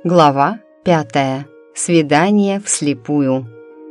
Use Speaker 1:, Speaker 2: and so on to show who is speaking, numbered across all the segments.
Speaker 1: Глава 5. Свидание вслепую.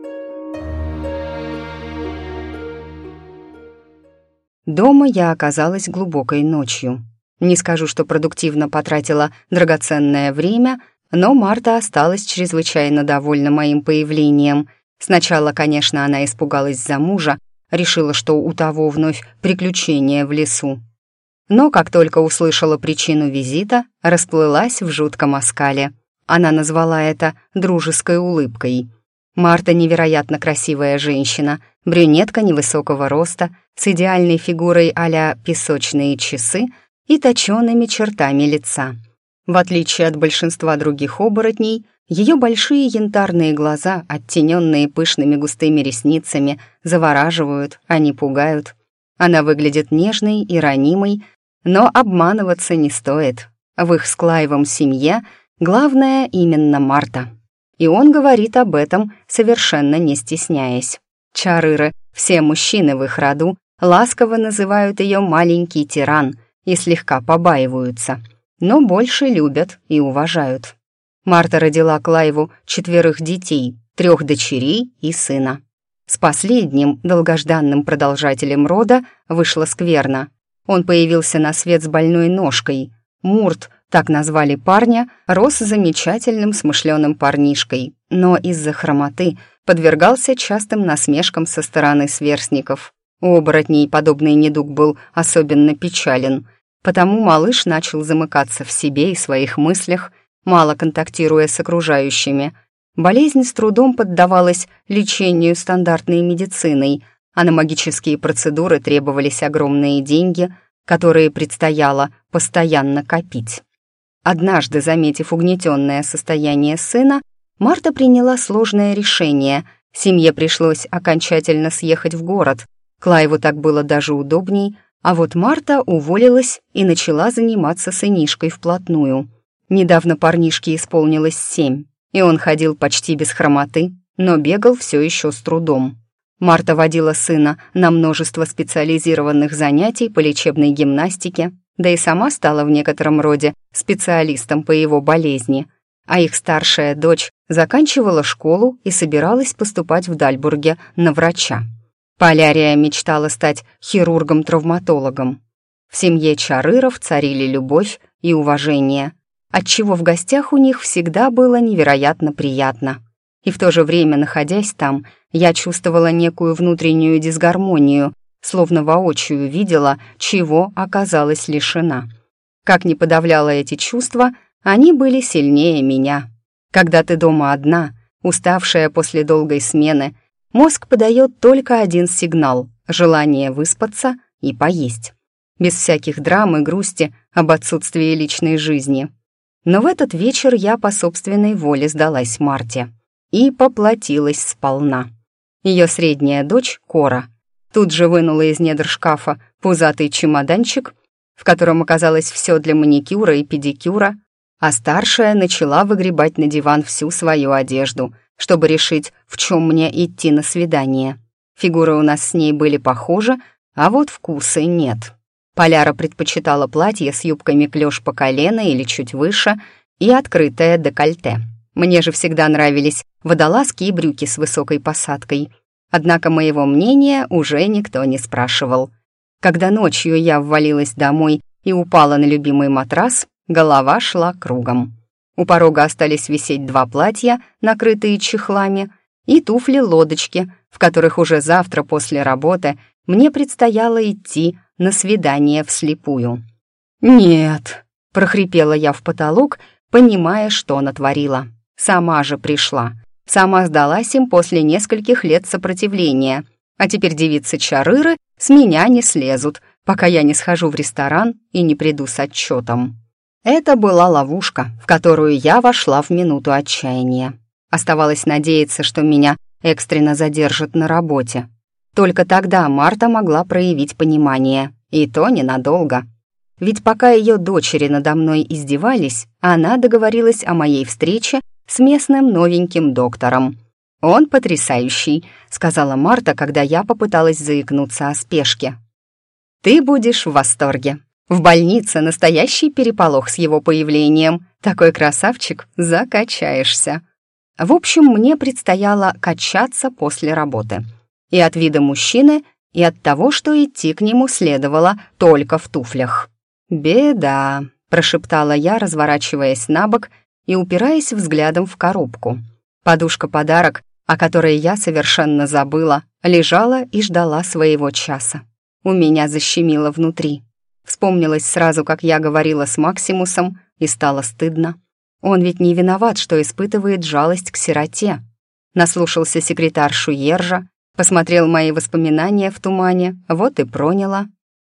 Speaker 1: Дома я оказалась глубокой ночью. Не скажу, что продуктивно потратила драгоценное время, но Марта осталась чрезвычайно довольна моим появлением. Сначала, конечно, она испугалась за мужа, решила, что у того вновь приключения в лесу. Но как только услышала причину визита, расплылась в жутком оскале. Она назвала это дружеской улыбкой. Марта невероятно красивая женщина, брюнетка невысокого роста, с идеальной фигурой а-ля песочные часы и точёными чертами лица. В отличие от большинства других оборотней, ее большие янтарные глаза, оттененные пышными густыми ресницами, завораживают, а не пугают. Она выглядит нежной и ранимой, но обманываться не стоит. В их с Клайвом семье главное именно Марта. И он говорит об этом, совершенно не стесняясь. Чарыры, все мужчины в их роду, ласково называют ее «маленький тиран» и слегка побаиваются, но больше любят и уважают. Марта родила Клайву 4 детей, 3 дочерей и сына. С последним, долгожданным продолжателем рода, вышло скверно. Он появился на свет с больной ножкой. Мурт, так назвали парня, рос замечательным смышленым парнишкой, но из-за хромоты подвергался частым насмешкам со стороны сверстников. У оборотней подобный недуг был особенно печален, потому малыш начал замыкаться в себе и своих мыслях, мало контактируя с окружающими. Болезнь с трудом поддавалась лечению стандартной медициной, а на магические процедуры требовались огромные деньги, которые предстояло постоянно копить. Однажды, заметив угнетенное состояние сына, Марта приняла сложное решение. Семье пришлось окончательно съехать в город. Клайву так было даже удобней, а вот Марта уволилась и начала заниматься сынишкой вплотную. Недавно парнишке исполнилось 7, и он ходил почти без хромоты, но бегал все еще с трудом. Марта водила сына на множество специализированных занятий по лечебной гимнастике, да и сама стала в некотором роде специалистом по его болезни, а их старшая дочь заканчивала школу и собиралась поступать в Дальбурге на врача. Полярия мечтала стать хирургом-травматологом. В семье Чарыров царили любовь и уважение, отчего в гостях у них всегда было невероятно приятно. И в то же время, находясь там, я чувствовала некую внутреннюю дисгармонию, словно воочию видела, чего оказалась лишена. Как ни подавляла эти чувства, они были сильнее меня. Когда ты дома одна, уставшая после долгой смены, мозг подает только один сигнал — желание выспаться и поесть. Без всяких драм и грусти об отсутствии личной жизни. Но в этот вечер я по собственной воле сдалась Марте и поплатилась сполна. Ее средняя дочь, Кора, тут же вынула из недр шкафа пузатый чемоданчик, в котором оказалось все для маникюра и педикюра, а старшая начала выгребать на диван всю свою одежду, чтобы решить, в чем мне идти на свидание. Фигуры у нас с ней были похожи, а вот вкусы нет. Поляра предпочитала платье с юбками клёш по колено или чуть выше и открытое декольте. Мне же всегда нравились водолазки и брюки с высокой посадкой. Однако моего мнения уже никто не спрашивал. Когда ночью я ввалилась домой и упала на любимый матрас, голова шла кругом. У порога остались висеть 2 платья, накрытые чехлами, и туфли-лодочки, в которых уже завтра после работы мне предстояло идти на свидание вслепую. «Нет», — прохрипела я в потолок, понимая, что натворила. Сама же пришла. Сама сдалась им после нескольких лет сопротивления. А теперь девицы-чарыры с меня не слезут, пока я не схожу в ресторан и не приду с отчетом. Это была ловушка, в которую я вошла в минуту отчаяния. Оставалось надеяться, что меня экстренно задержат на работе. Только тогда Марта могла проявить понимание, и то ненадолго. Ведь пока ее дочери надо мной издевались, она договорилась о моей встрече с местным новеньким доктором. «Он потрясающий», — сказала Марта, когда я попыталась заикнуться о спешке. «Ты будешь в восторге. В больнице настоящий переполох с его появлением. Такой красавчик, закачаешься. В общем, мне предстояло качаться после работы. И от вида мужчины, и от того, что идти к нему следовало только в туфлях. «Беда», — прошептала я, разворачиваясь на бок и упираясь взглядом в коробку. Подушка-подарок, о которой я совершенно забыла, лежала и ждала своего часа. У меня защемило внутри. Вспомнилось сразу, как я говорила с Максимусом, и стало стыдно. Он ведь не виноват, что испытывает жалость к сироте. Наслушался секретаршу Ержа, посмотрел мои воспоминания в тумане, вот и проняла.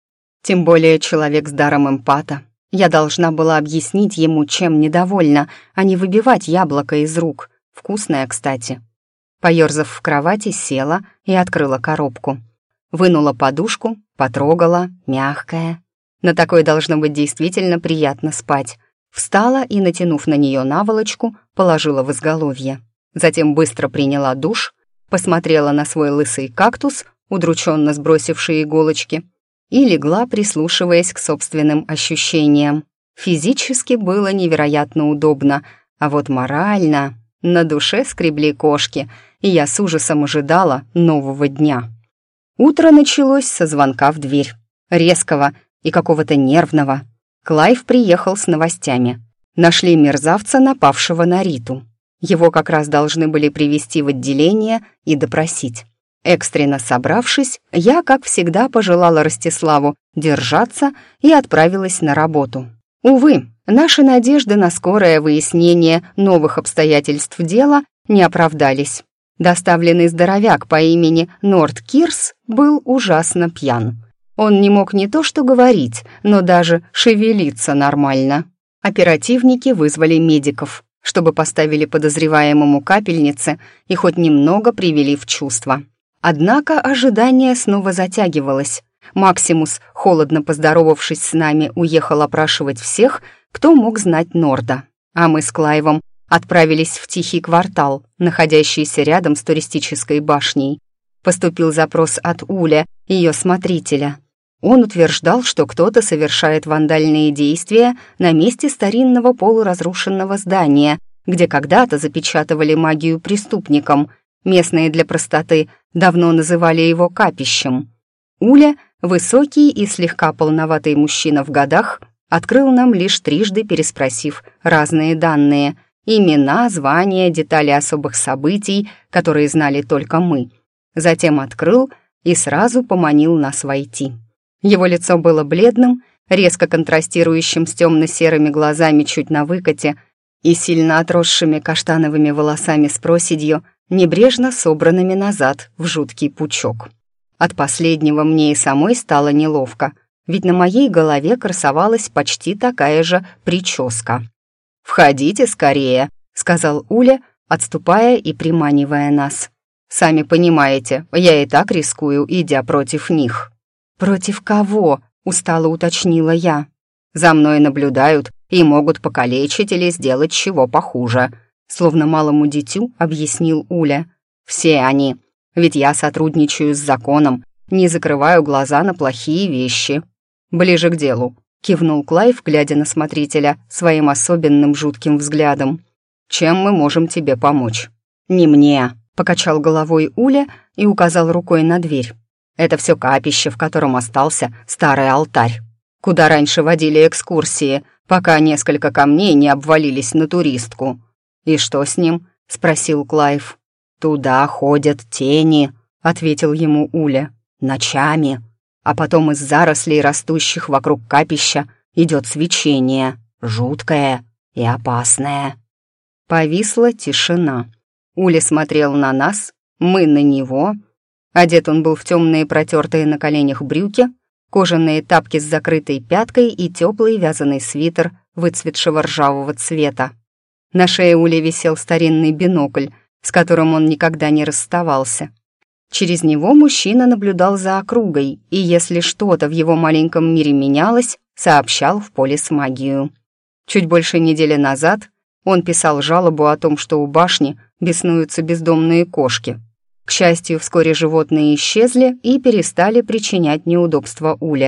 Speaker 1: Тем более человек с даром эмпата. Я должна была объяснить ему, чем недовольна, а не выбивать яблоко из рук. Вкусное, кстати. Поёрзав в кровати, села и открыла коробку. Вынула подушку, потрогала, мягкая. На такой должно быть действительно приятно спать. Встала и, натянув на нее наволочку, положила в изголовье. Затем быстро приняла душ, посмотрела на свой лысый кактус, удрученно сбросивший иголочки, и легла, прислушиваясь к собственным ощущениям. Физически было невероятно удобно, а вот морально на душе скребли кошки, и я с ужасом ожидала нового дня. Утро началось со звонка в дверь. Резкого и какого-то нервного. Клайв приехал с новостями. Нашли мерзавца, напавшего на Риту. Его как раз должны были привести в отделение и допросить. Экстренно собравшись, я, как всегда, пожелала Ростиславу держаться и отправилась на работу. Увы, наши надежды на скорое выяснение новых обстоятельств дела не оправдались. Доставленный здоровяк по имени Норд Кирс был ужасно пьян. Он не мог не то что говорить, но даже шевелиться нормально. Оперативники вызвали медиков, чтобы поставили подозреваемому капельницы и хоть немного привели в чувство. Однако ожидание снова затягивалось. Максимус, холодно поздоровавшись с нами, уехал опрашивать всех, кто мог знать Норда. А мы с Клайвом отправились в тихий квартал, находящийся рядом с туристической башней. Поступил запрос от Уля, ее смотрителя. Он утверждал, что кто-то совершает вандальные действия на месте старинного полуразрушенного здания, где когда-то запечатывали магию преступникам. Местные для простоты давно называли его капищем. Уля, высокий и слегка полноватый мужчина в годах, открыл нам лишь трижды, переспросив разные данные: имена, звания, детали особых событий, которые знали только мы. Затем открыл и сразу поманил нас войти. Его лицо было бледным, резко контрастирующим с темно-серыми глазами чуть на выкате и сильно отросшими каштановыми волосами с проседью, небрежно собранными назад в жуткий пучок. От последнего мне и самой стало неловко, ведь на моей голове красовалась почти такая же прическа. «Входите скорее», — сказал Уля, отступая и приманивая нас. «Сами понимаете, я и так рискую, идя против них». «Против кого?» — устало уточнила я. «За мной наблюдают и могут покалечить или сделать чего похуже», словно малому дитю объяснил Уля. «Все они. Ведь я сотрудничаю с законом, не закрываю глаза на плохие вещи». «Ближе к делу», — кивнул Клайв, глядя на смотрителя своим особенным жутким взглядом. «Чем мы можем тебе помочь?» «Не мне», — покачал головой Уля и указал рукой на дверь. «Это все капище, в котором остался старый алтарь, куда раньше водили экскурсии, пока несколько камней не обвалились на туристку». «И что с ним?» — спросил Клайв. «Туда ходят тени», — ответил ему Уля, — «ночами. А потом из зарослей, растущих вокруг капища, идет свечение, жуткое и опасное». Повисла тишина. Уля смотрел на нас, мы на него. Одет он был в темные протертые на коленях брюки, кожаные тапки с закрытой пяткой и теплый вязаный свитер выцветшего ржавого цвета. На шее Ули висел старинный бинокль, с которым он никогда не расставался. Через него мужчина наблюдал за округой, и если что-то в его маленьком мире менялось, сообщал в полис магию. Чуть больше недели назад он писал жалобу о том, что у башни беснуются бездомные кошки. К счастью, вскоре животные исчезли и перестали причинять неудобства Уле.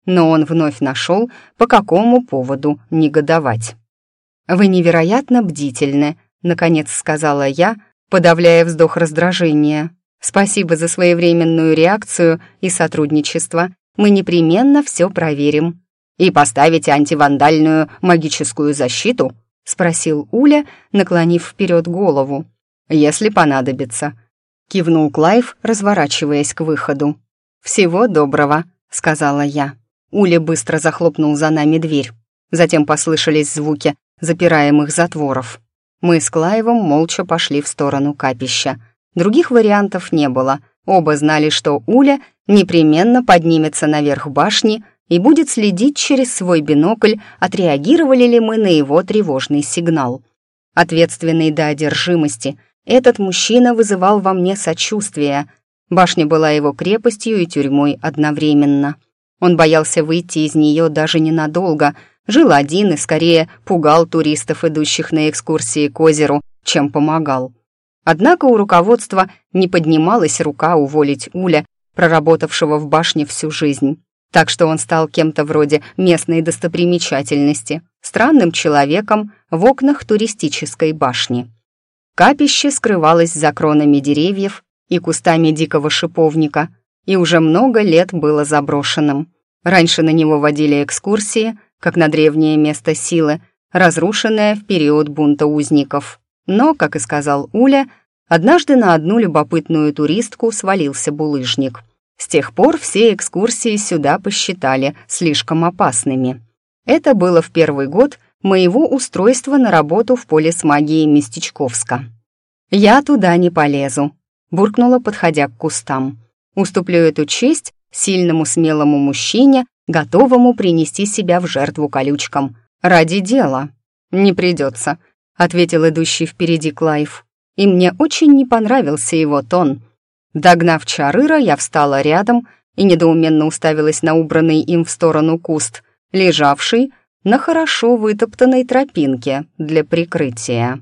Speaker 1: но он вновь нашел, по какому поводу негодовать. «Вы невероятно бдительны», — наконец сказала я, подавляя вздох раздражения. «Спасибо за своевременную реакцию и сотрудничество. Мы непременно все проверим». «И поставите антивандальную магическую защиту?» — спросил Уля, наклонив вперед голову. «Если понадобится», — кивнул Клайв, разворачиваясь к выходу. «Всего доброго», — сказала я. Уля быстро захлопнул за нами дверь. Затем послышались звуки запираемых затворов. Мы с Клайвом молча пошли в сторону капища. Других вариантов не было. Оба знали, что Уля непременно поднимется наверх башни и будет следить через свой бинокль, отреагировали ли мы на его тревожный сигнал. Ответственный до одержимости, этот мужчина вызывал во мне сочувствие. Башня была его крепостью и тюрьмой одновременно. Он боялся выйти из нее даже ненадолго, жил один и скорее пугал туристов, идущих на экскурсии к озеру, чем помогал. Однако у руководства не поднималась рука уволить Уля, проработавшего в башне всю жизнь. Так что он стал кем-то вроде местной достопримечательности, странным человеком в окнах туристической башни. Капище скрывалось за кронами деревьев и кустами дикого шиповника, и уже много лет было заброшенным. Раньше на него водили экскурсии, как на древнее место силы, разрушенное в период бунта узников. Но, как и сказал Уля, однажды на одну любопытную туристку свалился булыжник. С тех пор все экскурсии сюда посчитали слишком опасными. Это было в первый год моего устройства на работу в полис магии Местечковска. «Я туда не полезу», — буркнула, подходя к кустам. «Уступлю эту честь сильному смелому мужчине, готовому принести себя в жертву колючкам. Ради дела». «Не придется», — ответил идущий впереди Клайв. И мне очень не понравился его тон. Догнав Чарыра, я встала рядом и недоуменно уставилась на убранный им в сторону куст, лежавший на хорошо вытоптанной тропинке для прикрытия.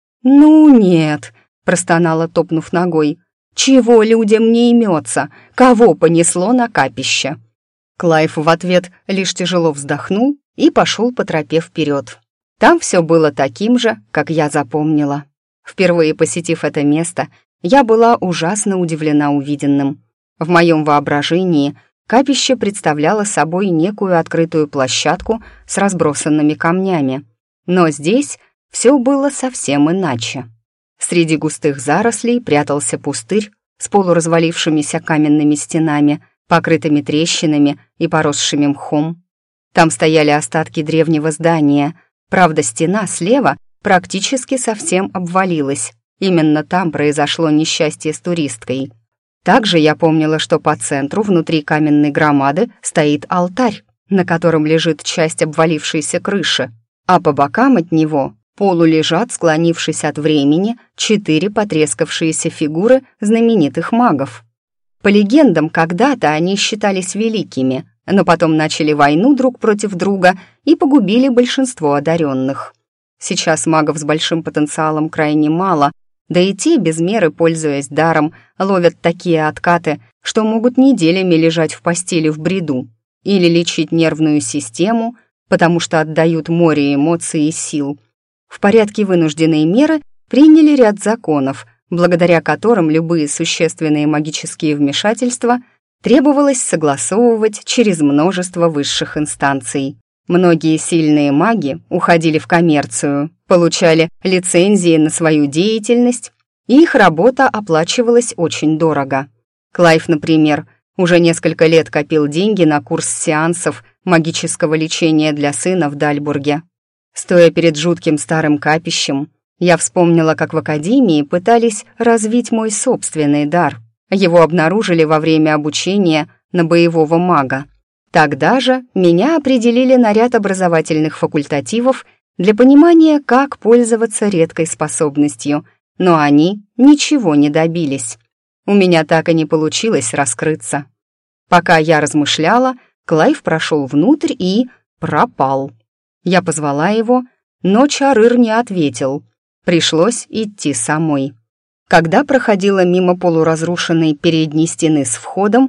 Speaker 1: «Ну нет», — простонала, топнув ногой, — «чего людям не имется? Кого понесло на капище?» Клайв в ответ лишь тяжело вздохнул и пошел по тропе вперед. Там все было таким же, как я запомнила. Впервые посетив это место, я была ужасно удивлена увиденным. В моем воображении капище представляло собой некую открытую площадку с разбросанными камнями. Но здесь все было совсем иначе. Среди густых зарослей прятался пустырь с полуразвалившимися каменными стенами, покрытыми трещинами и поросшими мхом. Там стояли остатки древнего здания, правда, стена слева практически совсем обвалилась. Именно там произошло несчастье с туристкой. Также я помнила, что по центру, внутри каменной громады, стоит алтарь, на котором лежит часть обвалившейся крыши, а по бокам от него полулежат, склонившись от времени, 4 потрескавшиеся фигуры знаменитых магов. По легендам, когда-то они считались великими, но потом начали войну друг против друга и погубили большинство одаренных. Сейчас магов с большим потенциалом крайне мало, да и те, без меры пользуясь даром, ловят такие откаты, что могут неделями лежать в постели в бреду или лечить нервную систему, потому что отдают море эмоций и сил. В порядке вынужденной меры приняли ряд законов, благодаря которым любые существенные магические вмешательства требовалось согласовывать через множество высших инстанций. Многие сильные маги уходили в коммерцию, получали лицензии на свою деятельность, и их работа оплачивалась очень дорого. Клайв, например, уже несколько лет копил деньги на курс сеансов магического лечения для сына в Дальбурге. Стоя перед жутким старым капищем, я вспомнила, как в академии пытались развить мой собственный дар. Его обнаружили во время обучения на боевого мага. Тогда же меня определили на ряд образовательных факультативов для понимания, как пользоваться редкой способностью, но они ничего не добились. У меня так и не получилось раскрыться. Пока я размышляла, Клайв прошел внутрь и пропал. Я позвала его, но Чарыр не ответил. Пришлось идти самой. Когда проходила мимо полуразрушенной передней стены с входом,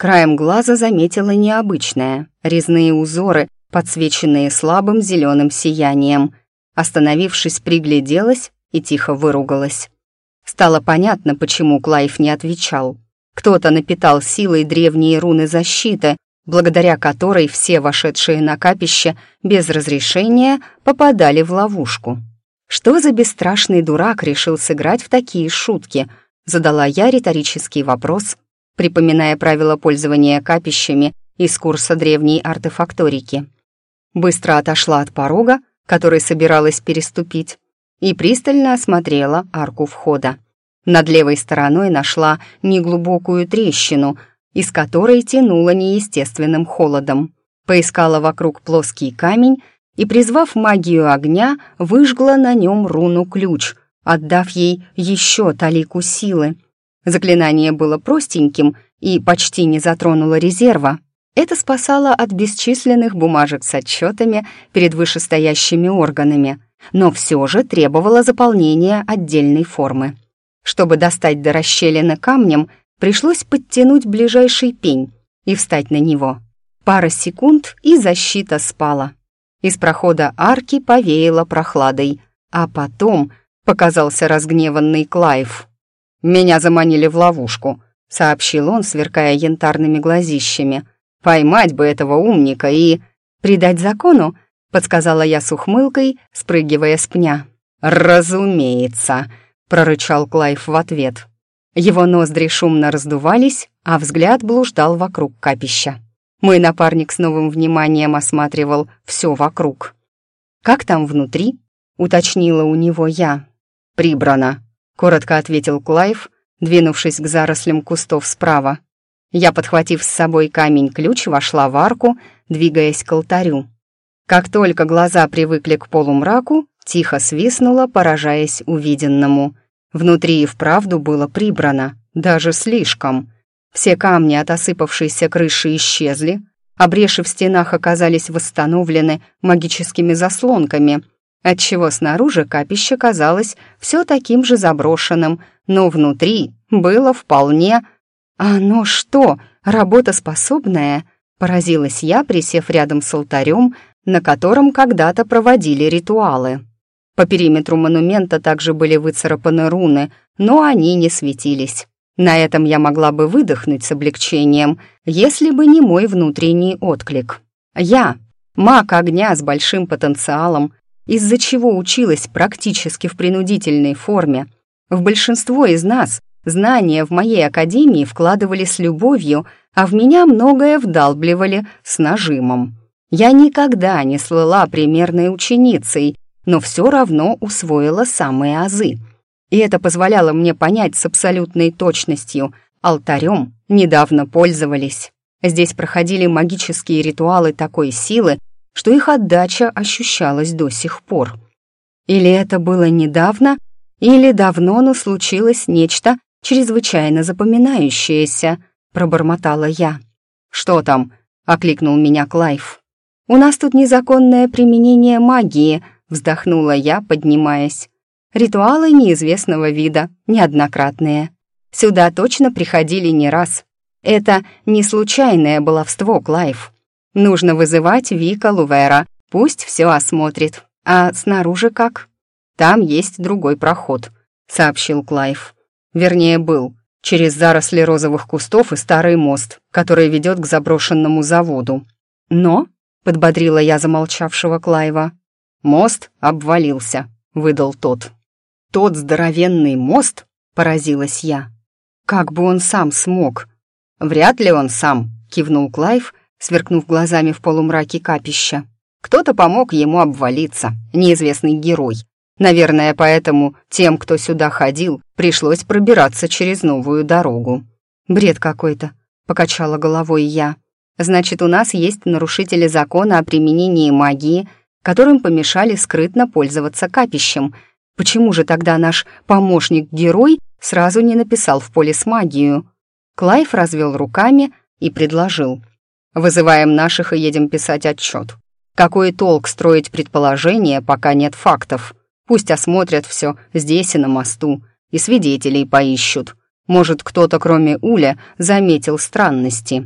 Speaker 1: Краем глаза заметила необычное — резные узоры, подсвеченные слабым зеленым сиянием. Остановившись, пригляделась и тихо выругалась. Стало понятно, почему Клайв не отвечал. Кто-то напитал силой древние руны защиты, благодаря которой все вошедшие на капище без разрешения попадали в ловушку. «Что за бесстрашный дурак решил сыграть в такие шутки?» — задала я риторический вопрос, припоминая правила пользования капищами из курса древней артефакторики. Быстро отошла от порога, который собиралась переступить, и пристально осмотрела арку входа. Над левой стороной нашла неглубокую трещину, из которой тянуло неестественным холодом. Поискала вокруг плоский камень и, призвав магию огня, выжгла на нем руну-ключ, отдав ей еще талику силы. Заклинание было простеньким и почти не затронуло резерва. Это спасало от бесчисленных бумажек с отчетами перед вышестоящими органами, но все же требовало заполнения отдельной формы. Чтобы достать до расщелины камнем, пришлось подтянуть ближайший пень и встать на него. Пара секунд, и защита спала. Из прохода арки повеяло прохладой, а потом показался разгневанный Клайв. «Меня заманили в ловушку», — сообщил он, сверкая янтарными глазищами. «Поймать бы этого умника и...» «Предать закону?» — подсказала я с ухмылкой, спрыгивая с пня. «Разумеется», — прорычал Клайв в ответ. Его ноздри шумно раздувались, а взгляд блуждал вокруг капища. Мой напарник с новым вниманием осматривал все вокруг. «Как там внутри?» — уточнила у него я. «Прибрано», — коротко ответил Клайв, двинувшись к зарослям кустов справа. Я, подхватив с собой камень-ключ, вошла в арку, двигаясь к алтарю. Как только глаза привыкли к полумраку, тихо свистнула, поражаясь увиденному. Внутри и вправду было прибрано, даже слишком. Все камни от осыпавшейся крыши исчезли, а бреши в стенах оказались восстановлены магическими заслонками, отчего снаружи капище казалось все таким же заброшенным, но внутри было вполне... «Оно что, работоспособное?» — поразилась я, присев рядом с алтарем, на котором когда-то проводили ритуалы. По периметру монумента также были выцарапаны руны, но они не светились. На этом я могла бы выдохнуть с облегчением, если бы не мой внутренний отклик. Я — маг огня с большим потенциалом, из-за чего училась практически в принудительной форме. В большинство из нас знания в моей академии вкладывали с любовью, а в меня многое вдалбливали с нажимом. Я никогда не слыла примерной ученицей, но все равно усвоила самые азы. И это позволяло мне понять с абсолютной точностью. Алтарем недавно пользовались. Здесь проходили магические ритуалы такой силы, что их отдача ощущалась до сих пор. Или это было недавно, или давно, но случилось нечто чрезвычайно запоминающееся, пробормотала я. «Что там?» — окликнул меня Клайв. «У нас тут незаконное применение магии», — вздохнула я, поднимаясь. «Ритуалы неизвестного вида, неоднократные. Сюда точно приходили не раз. Это не случайное баловство, Клайв. Нужно вызывать Вика Лувера, пусть все осмотрит. А снаружи как?» «Там есть другой проход», — сообщил Клайв. Вернее, был. Через заросли розовых кустов и старый мост, который ведет к заброшенному заводу. «Но?» — подбодрила я замолчавшего Клайва. «Мост обвалился», — выдал тот. «Тот здоровенный мост?» — поразилась я. «Как бы он сам смог?» «Вряд ли он сам», — кивнул Клайв, сверкнув глазами в полумраке капища. «Кто-то помог ему обвалиться, неизвестный герой. Наверное, поэтому тем, кто сюда ходил, пришлось пробираться через новую дорогу». «Бред какой-то», — покачала головой я. «Значит, у нас есть нарушители закона о применении магии, которым помешали скрытно пользоваться капищем. Почему же тогда наш помощник-герой сразу не написал в полис магию?» Клайв развел руками и предложил. «Вызываем наших и едем писать отчет. Какой толк строить предположения, пока нет фактов? Пусть осмотрят все здесь и на мосту, и свидетелей поищут. Может, кто-то, кроме Уля, заметил странности».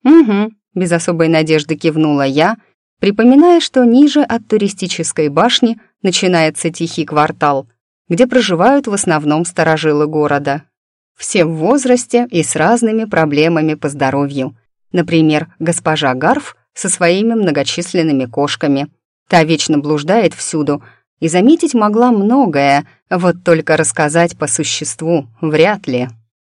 Speaker 1: «Угу», — без особой надежды кивнула я, припоминая, что ниже от туристической башни начинается тихий квартал, где проживают в основном старожилы города. Все в возрасте и с разными проблемами по здоровью. Например, госпожа Гарф со своими многочисленными кошками. Та вечно блуждает всюду и заметить могла многое, вот только рассказать по существу вряд ли.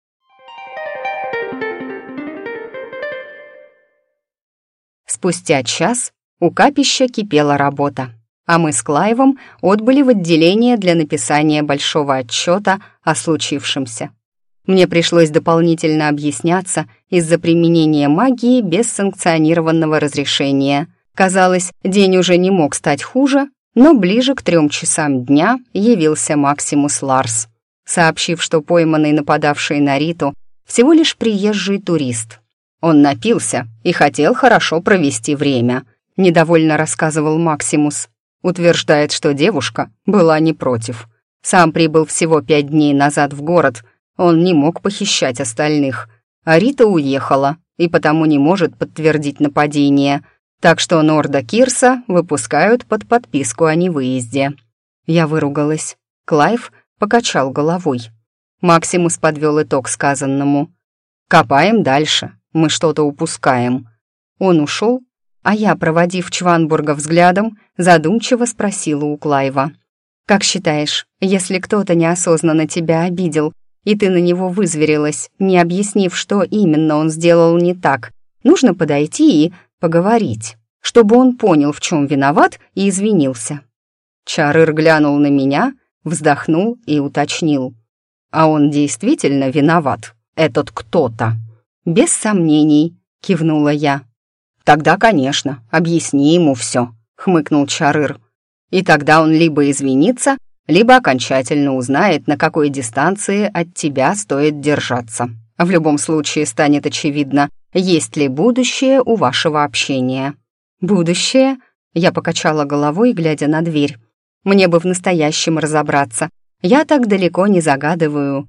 Speaker 1: Спустя час у капища кипела работа, а мы с Клайвом отбыли в отделение для написания большого отчета о случившемся. Мне пришлось дополнительно объясняться из-за применения магии без санкционированного разрешения. Казалось, день уже не мог стать хуже, но ближе к 3 часам дня явился Максимус Ларс, сообщив, что пойманный нападавший на Риту всего лишь приезжий турист. Он напился и хотел хорошо провести время, недовольно рассказывал Максимус. Утверждает, что девушка была не против. Сам прибыл всего 5 дней назад в город, он не мог похищать остальных, а Рита уехала и потому не может подтвердить нападение, так что Норда Кирса выпускают под подписку о невыезде. Я выругалась. Клайв покачал головой. Максимус подвел итог сказанному. «Копаем дальше, мы что-то упускаем». Он ушел, а я, проводив Чванбурга взглядом, задумчиво спросила у Клайва. «Как считаешь, если кто-то неосознанно тебя обидел, и ты на него вызверилась, не объяснив, что именно он сделал не так, нужно подойти и поговорить, чтобы он понял, в чем виноват, и извинился?» Чарыр глянул на меня, вздохнул и уточнил. «А он действительно виноват, этот кто-то?» «Без сомнений», — кивнула я. «Тогда, конечно, объясни ему все», — хмыкнул Чарыр. «И тогда он либо извинится, либо окончательно узнает, на какой дистанции от тебя стоит держаться. В любом случае станет очевидно, есть ли будущее у вашего общения». «Будущее?» — я покачала головой, глядя на дверь. «Мне бы в настоящем разобраться. Я так далеко не загадываю».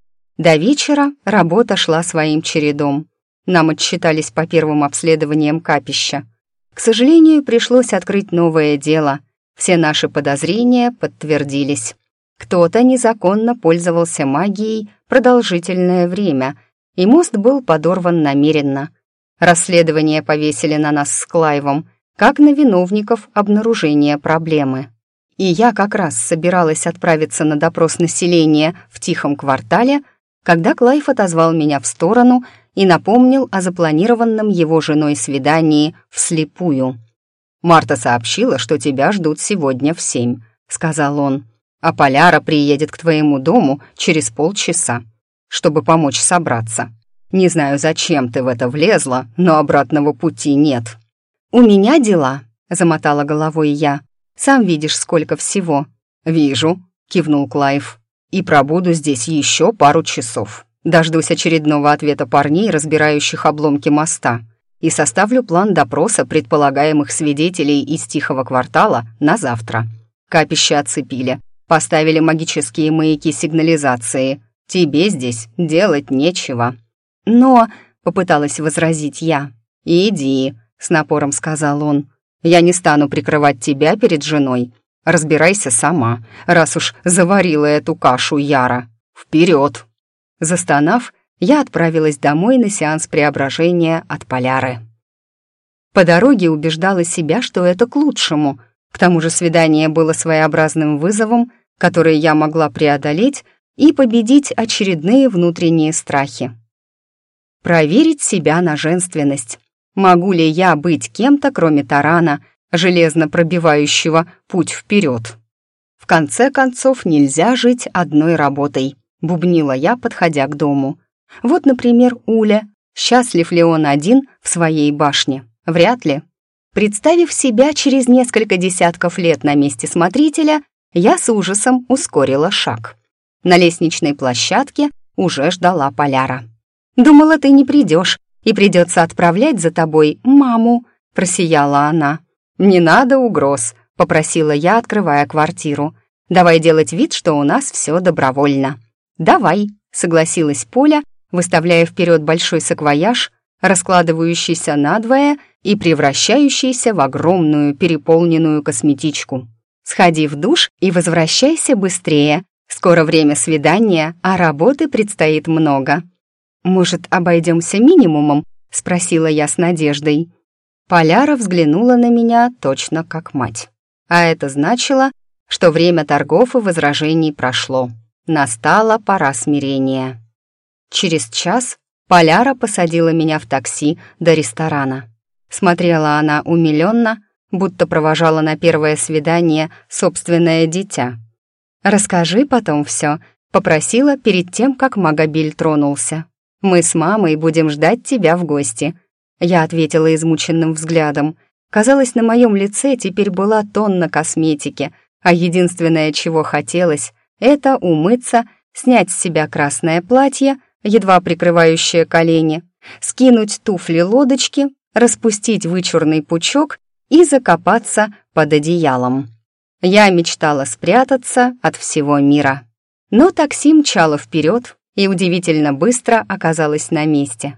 Speaker 1: До вечера работа шла своим чередом. Нам отчитались по первым обследованиям капища. К сожалению, пришлось открыть новое дело. Все наши подозрения подтвердились. Кто-то незаконно пользовался магией продолжительное время, и мост был подорван намеренно. Расследование повесили на нас с Клайвом, как на виновников обнаружения проблемы. И я как раз собиралась отправиться на допрос населения в тихом квартале, когда Клайв отозвал меня в сторону и напомнил о запланированном его женой свидании вслепую. «Марта сообщила, что тебя ждут сегодня в 7», — сказал он. «А Поляра приедет к твоему дому через полчаса, чтобы помочь собраться. Не знаю, зачем ты в это влезла, но обратного пути нет». «У меня дела», — замотала головой я. «Сам видишь, сколько всего». «Вижу», — кивнул Клайв. «И пробуду здесь еще пару часов. Дождусь очередного ответа парней, разбирающих обломки моста, и составлю план допроса предполагаемых свидетелей из тихого квартала на завтра. Капище оцепили, поставили магические маяки сигнализации. Тебе здесь делать нечего». «Но», — попыталась возразить я. «Иди», — с напором сказал он. «Я не стану прикрывать тебя перед женой. Разбирайся сама, раз уж заварила эту кашу Яра. Вперед!» Застонав, я отправилась домой на сеанс преображения от Поляры. По дороге убеждала себя, что это к лучшему. К тому же свидание было своеобразным вызовом, который я могла преодолеть и победить очередные внутренние страхи. Проверить себя на женственность. Могу ли я быть кем-то, кроме тарана, железно пробивающего путь вперед? В конце концов, нельзя жить одной работой, бубнила я, подходя к дому. Вот, например, Уля. Счастлив ли он один в своей башне? Вряд ли. Представив себя через несколько десятков лет на месте смотрителя, я с ужасом ускорила шаг. На лестничной площадке уже ждала Поляра. «Думала, ты не придешь, и придется отправлять за тобой маму», — просияла она. «Не надо угроз», — попросила я, открывая квартиру. «Давай делать вид, что у нас все добровольно». «Давай», — согласилась Поля, выставляя вперед большой саквояж, раскладывающийся надвое и превращающийся в огромную переполненную косметичку. «Сходи в душ и возвращайся быстрее. Скоро время свидания, а работы предстоит много». «Может, обойдемся минимумом?» — спросила я с надеждой. Поляра взглянула на меня точно как мать. А это значило, что время торгов и возражений прошло. Настала пора смирения. Через час Поляра посадила меня в такси до ресторана. Смотрела она умилённо, будто провожала на первое свидание собственное дитя. «Расскажи потом все», — попросила перед тем, как Магобиль тронулся. «Мы с мамой будем ждать тебя в гости». Я ответила измученным взглядом. Казалось, на моем лице теперь была тонна косметики, а единственное, чего хотелось, это умыться, снять с себя красное платье, едва прикрывающее колени, скинуть туфли-лодочки, распустить вычурный пучок и закопаться под одеялом. Я мечтала спрятаться от всего мира. Но такси мчало вперед и удивительно быстро оказалось на месте.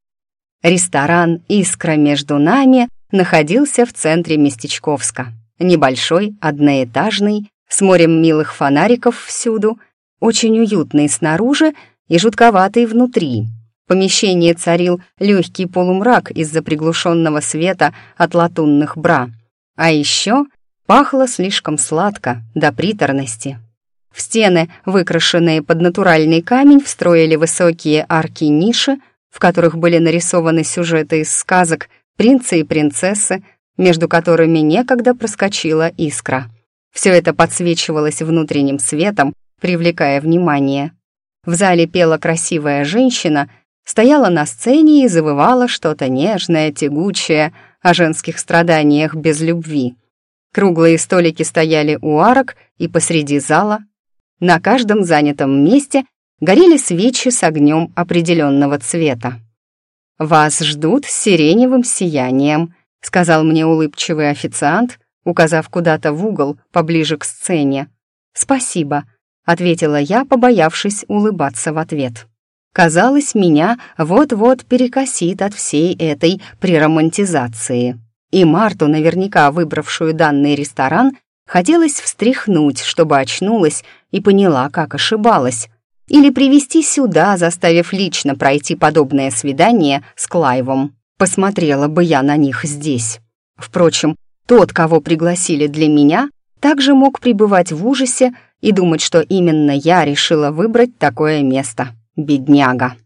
Speaker 1: Ресторан «Искра между нами» находился в центре Местечковска. Небольшой, одноэтажный, с морем милых фонариков всюду, очень уютный снаружи и жутковатый внутри. В помещении царил легкий полумрак из-за приглушенного света от латунных бра. А еще пахло слишком сладко, до приторности. В стены, выкрашенные под натуральный камень, встроили высокие арки-ниши, в которых были нарисованы сюжеты из сказок «Принцы и принцессы», между которыми некогда проскочила искра. Все это подсвечивалось внутренним светом, привлекая внимание. В зале пела красивая женщина, стояла на сцене и завывала что-то нежное, тягучее о женских страданиях без любви. Круглые столики стояли у арок и посреди зала. На каждом занятом месте горели свечи с огнем определенного цвета. «Вас ждут с сиреневым сиянием», — сказал мне улыбчивый официант, указав куда-то в угол поближе к сцене. «Спасибо», — ответила я, побоявшись улыбаться в ответ. Казалось, меня вот-вот перекосит от всей этой преромантизации. И Марту, наверняка выбравшую данный ресторан, хотелось встряхнуть, чтобы очнулась и поняла, как ошибалась. Или привести сюда, заставив лично пройти подобное свидание с Клайвом. Посмотрела бы я на них здесь. Впрочем, тот, кого пригласили для меня, также мог пребывать в ужасе и думать, что именно я решила выбрать такое место. Бедняга.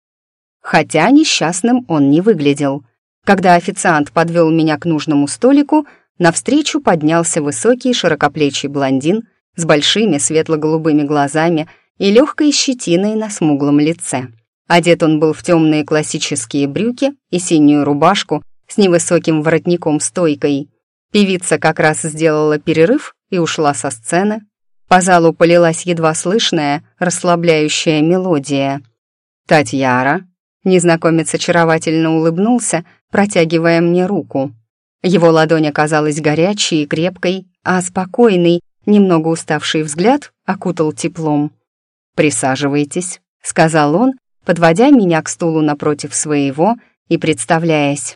Speaker 1: Хотя несчастным он не выглядел. Когда официант подвел меня к нужному столику, навстречу поднялся высокий широкоплечий блондин с большими светло-голубыми глазами и легкой щетиной на смуглом лице. Одет он был в темные классические брюки и синюю рубашку с невысоким воротником-стойкой. Певица как раз сделала перерыв и ушла со сцены. По залу полилась едва слышная, расслабляющая мелодия. «Татьяра», — незнакомец очаровательно улыбнулся, протягивая мне руку. Его ладонь оказалась горячей и крепкой, а спокойный, немного уставший взгляд окутал теплом. «Присаживайтесь», — сказал он, подводя меня к стулу напротив своего и представляясь.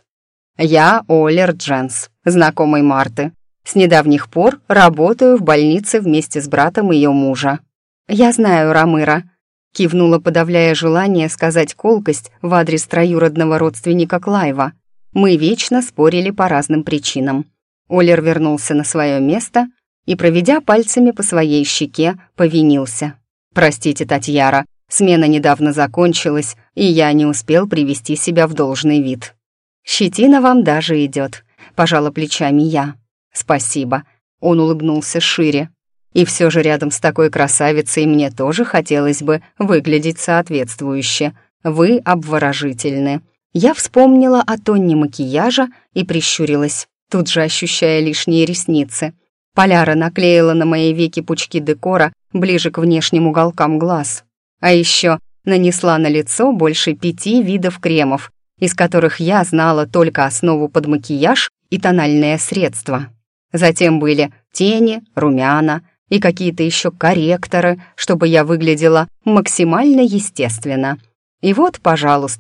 Speaker 1: «Я Олер Дженс, знакомый Марты. С недавних пор работаю в больнице вместе с братом ее мужа». «Я знаю Рамыра», — кивнула, подавляя желание сказать колкость в адрес троюродного родственника Клайва. Мы вечно спорили по разным причинам. Олер вернулся на свое место и, проведя пальцами по своей щеке, повинился. «Простите, Татьяра, смена недавно закончилась, и я не успел привести себя в должный вид». «Щетина вам даже идет», — пожала плечами я. «Спасибо», — он улыбнулся шире. «И все же рядом с такой красавицей мне тоже хотелось бы выглядеть соответствующе. Вы обворожительны». Я вспомнила о тоне макияжа и прищурилась, тут же ощущая лишние ресницы. Поляра наклеила на мои веки пучки декора ближе к внешним уголкам глаз. А еще нанесла на лицо больше 5 видов кремов, из которых я знала только основу под макияж и тональное средство. Затем были тени, румяна и какие-то еще корректоры, чтобы я выглядела максимально естественно. И вот, пожалуйста,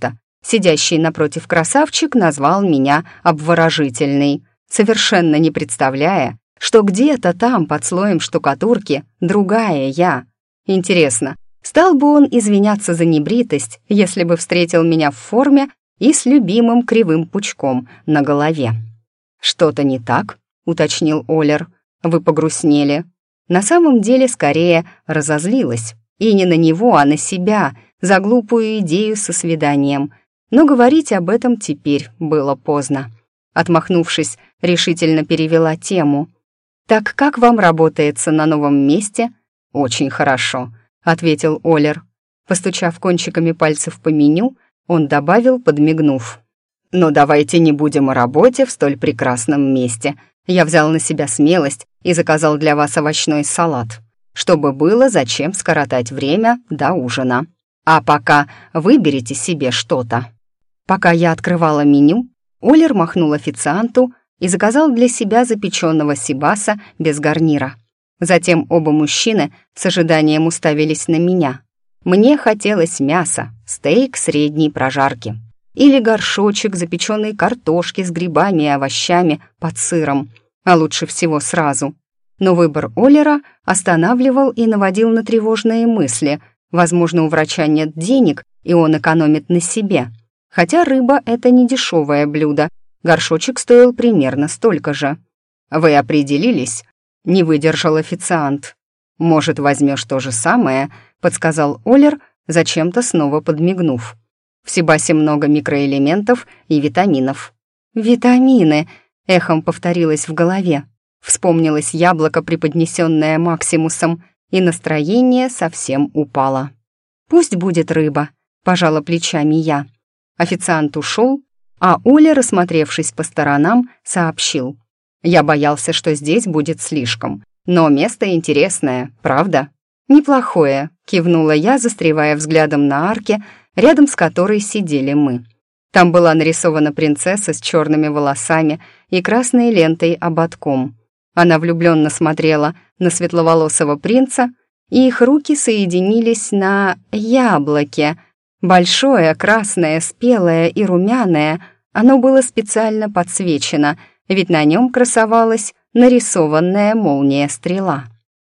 Speaker 1: Сидящий напротив красавчик назвал меня обворожительной, совершенно не представляя, что где-то там, под слоем штукатурки, другая я. Интересно, стал бы он извиняться за небритость, если бы встретил меня в форме и с любимым кривым пучком на голове? «Что-то не так?» — уточнил Олер. «Вы погрустнели». На самом деле, скорее, разозлилась. И не на него, а на себя, за глупую идею со свиданием. Но говорить об этом теперь было поздно. Отмахнувшись, решительно перевела тему. «Так как вам работается на новом месте?» «Очень хорошо», — ответил Олер. Постучав кончиками пальцев по меню, он добавил, подмигнув. «Но давайте не будем о работе в столь прекрасном месте. Я взял на себя смелость и заказал для вас овощной салат, чтобы было зачем скоротать время до ужина. А пока выберите себе что-то». Пока я открывала меню, Олер махнул официанту и заказал для себя запеченного сибаса без гарнира. Затем оба мужчины с ожиданием уставились на меня. Мне хотелось мяса, стейк средней прожарки или горшочек запеченной картошки с грибами и овощами под сыром, а лучше всего сразу. Но выбор Олера останавливал и наводил на тревожные мысли. Возможно, у врача нет денег, и он экономит на себе. Хотя рыба — это не дешевое блюдо, горшочек стоил примерно столько же. «Вы определились?» — не выдержал официант. «Может, возьмешь то же самое?» — подсказал Олер, зачем-то снова подмигнув. «В сибасе много микроэлементов и витаминов». «Витамины!» — эхом повторилось в голове. Вспомнилось яблоко, преподнесенное Максимусом, и настроение совсем упало. «Пусть будет рыба», — пожала плечами я. Официант ушел, а Оля, рассмотревшись по сторонам, сообщил. «Я боялся, что здесь будет слишком, но место интересное, правда?» «Неплохое», — кивнула я, застревая взглядом на арке, рядом с которой сидели мы. Там была нарисована принцесса с черными волосами и красной лентой-ободком. Она влюбленно смотрела на светловолосого принца, и их руки соединились на яблоке. Большое, красное, спелое и румяное, оно было специально подсвечено, ведь на нем красовалась нарисованная молния-стрела.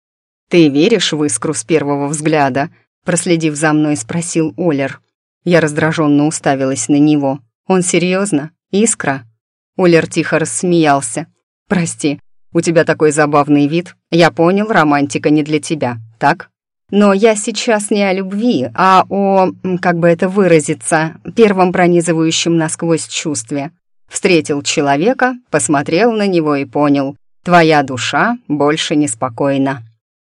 Speaker 1: «Ты веришь в искру с первого взгляда?» Проследив за мной, спросил Олер. Я раздраженно уставилась на него. «Он серьезно? Искра?» Олер тихо рассмеялся. «Прости, у тебя такой забавный вид. Я понял, романтика не для тебя, так? Но я сейчас не о любви, а о, как бы это выразиться, первом пронизывающем насквозь чувстве. Встретил человека, посмотрел на него и понял, твоя душа больше неспокойна».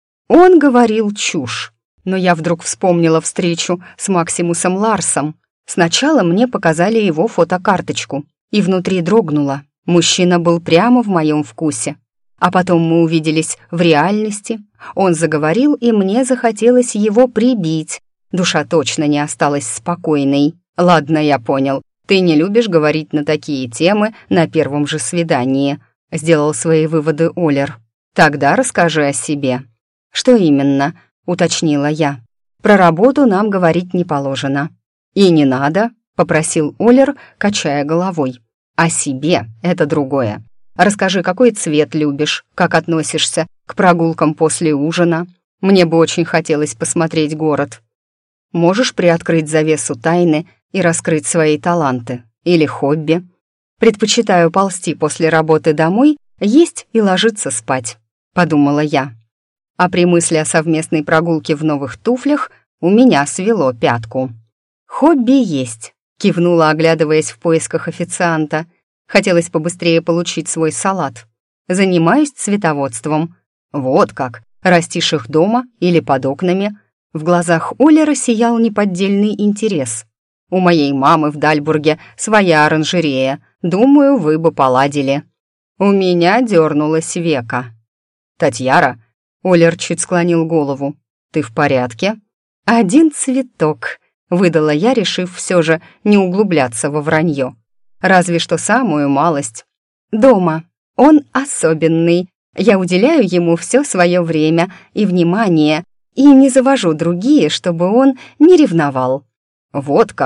Speaker 1: Он говорил чушь, но я вдруг вспомнила встречу с Максимусом Ларсом. Сначала мне показали его фотокарточку, и внутри дрогнуло. Мужчина был прямо в моем вкусе. А потом мы увиделись в реальности. Он заговорил, и мне захотелось его прибить. Душа точно не осталась спокойной. «Ладно, я понял. Ты не любишь говорить на такие темы на первом же свидании», — сделал свои выводы Олер. «Тогда расскажи о себе». «Что именно?» — уточнила я. «Про работу нам говорить не положено». «И не надо», — попросил Олер, качая головой. «О себе — это другое. Расскажи, какой цвет любишь, как относишься к прогулкам после ужина. Мне бы очень хотелось посмотреть город. Можешь приоткрыть завесу тайны и раскрыть свои таланты или хобби. Предпочитаю ползти после работы домой, есть и ложиться спать», — подумала я. А при мысли о совместной прогулке в новых туфлях у меня свело пятку. «Хобби есть», — кивнула, оглядываясь в поисках официанта. Хотелось побыстрее получить свой салат. «Занимаюсь цветоводством». «Вот как? Растишь их дома или под окнами?» В глазах Олера сиял неподдельный интерес. «У моей мамы в Дальбурге своя оранжерея. Думаю, вы бы поладили». У меня дернулось веко. «Татьяра», — Олер чуть склонил голову, — «ты в порядке?» «Один цветок», — выдала я, решив все же не углубляться во вранье. Разве что самую малость. «Дома. Он особенный. Я уделяю ему все свое время и внимание и не завожу другие, чтобы он не ревновал». «Вот как!»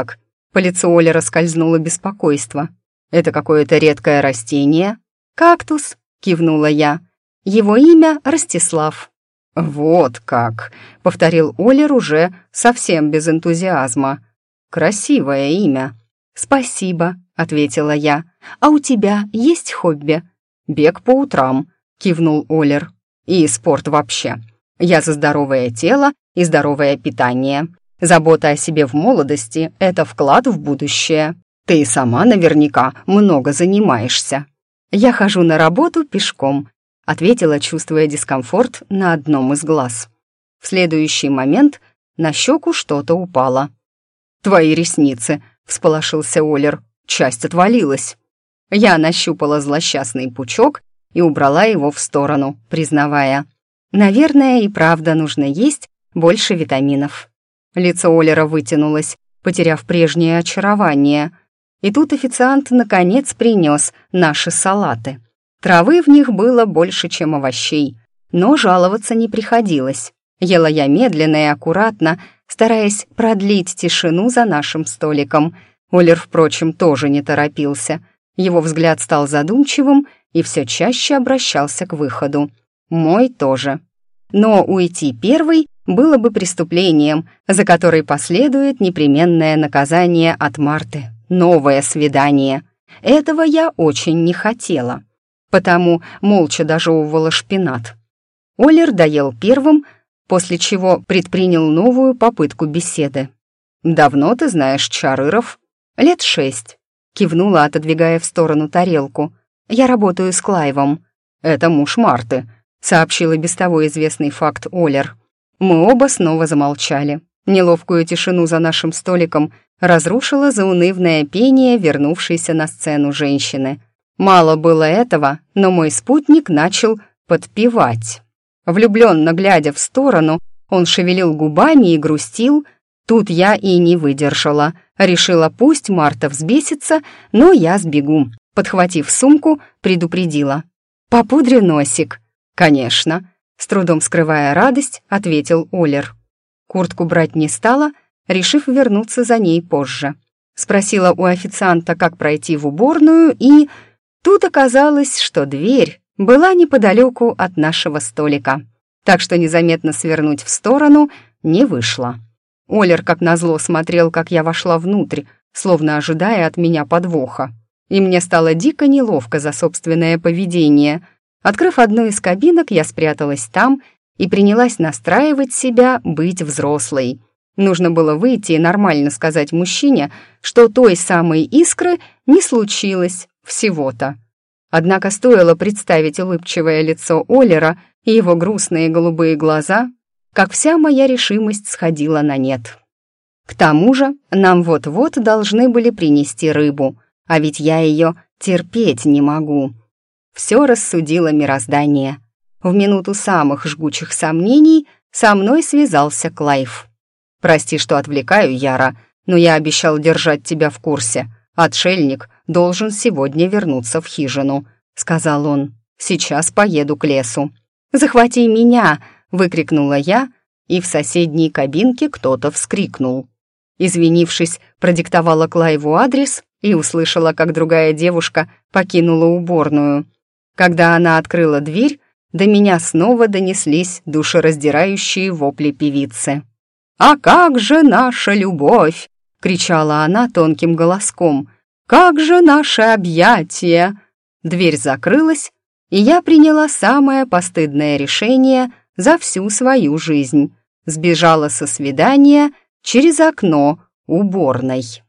Speaker 1: По лицу Олера скользнуло беспокойство. «Это какое-то редкое растение?» «Кактус», — кивнула я. «Его имя Ростислав». «Вот как», — повторил Олер уже совсем без энтузиазма. «Красивое имя». «Спасибо», — ответила я. «А у тебя есть хобби?» «Бег по утрам», — кивнул Олер. «И спорт вообще. Я за здоровое тело и здоровое питание. Забота о себе в молодости — это вклад в будущее. Ты сама наверняка много занимаешься». «Я хожу на работу пешком», — ответила, чувствуя дискомфорт на одном из глаз. В следующий момент на щеку что-то упало. «Твои ресницы», — всполошился Олер. «Часть отвалилась». Я нащупала злосчастный пучок и убрала его в сторону, признавая: «Наверное, и правда нужно есть больше витаминов». Лицо Олера вытянулось, потеряв прежнее очарование. И тут официант наконец принес наши салаты. Травы в них было больше, чем овощей, но жаловаться не приходилось. Ела я медленно и аккуратно, стараясь продлить тишину за нашим столиком. Олер, впрочем, тоже не торопился. Его взгляд стал задумчивым и все чаще обращался к выходу. Мой тоже. Но уйти первой было бы преступлением, за которое последует непременное наказание от Марты. Новое свидание. Этого я очень не хотела. Потому молча дожевывала шпинат. Олер доел первым, после чего предпринял новую попытку беседы. «Давно ты знаешь Чарыров?» «Лет 6», — кивнула, отодвигая в сторону тарелку. «Я работаю с Клайвом». «Это муж Марты», — сообщил и без того известный факт Олер. Мы оба снова замолчали. Неловкую тишину за нашим столиком разрушило заунывное пение вернувшейся на сцену женщины. Мало было этого, но мой спутник начал подпевать. Влюбленно глядя в сторону, он шевелил губами и грустил. Тут я и не выдержала. Решила, пусть Марта взбесится, но я сбегу. Подхватив сумку, предупредила: «Попудри носик». «Конечно», — с трудом скрывая радость, ответил Олер. Куртку брать не стала, решив вернуться за ней позже. Спросила у официанта, как пройти в уборную, и тут оказалось, что дверь была неподалеку от нашего столика, так что незаметно свернуть в сторону не вышло. Олер, как назло, смотрел, как я вошла внутрь, словно ожидая от меня подвоха. И мне стало дико неловко за собственное поведение. Открыв одну из кабинок, я спряталась там и принялась настраивать себя быть взрослой. Нужно было выйти и нормально сказать мужчине, что той самой искры не случилось всего-то. Однако стоило представить улыбчивое лицо Олера и его грустные голубые глаза, как вся моя решимость сходила на нет. К тому же нам вот-вот должны были принести рыбу, а ведь я ее терпеть не могу. Все рассудило мироздание. В минуту самых жгучих сомнений со мной связался Клайв. «Прости, что отвлекаю, Яра, но я обещал держать тебя в курсе. Отшельник должен сегодня вернуться в хижину», — сказал он. «Сейчас поеду к лесу». «Захвати меня!» — выкрикнула я, и в соседней кабинке кто-то вскрикнул. Извинившись, продиктовала Клайву адрес и услышала, как другая девушка покинула уборную. Когда она открыла дверь, до меня снова донеслись душераздирающие вопли певицы. «А как же наша любовь!» — кричала она тонким голоском. «Как же наше объятие!» Дверь закрылась, и я приняла самое постыдное решение за всю свою жизнь. Сбежала со свидания через окно уборной.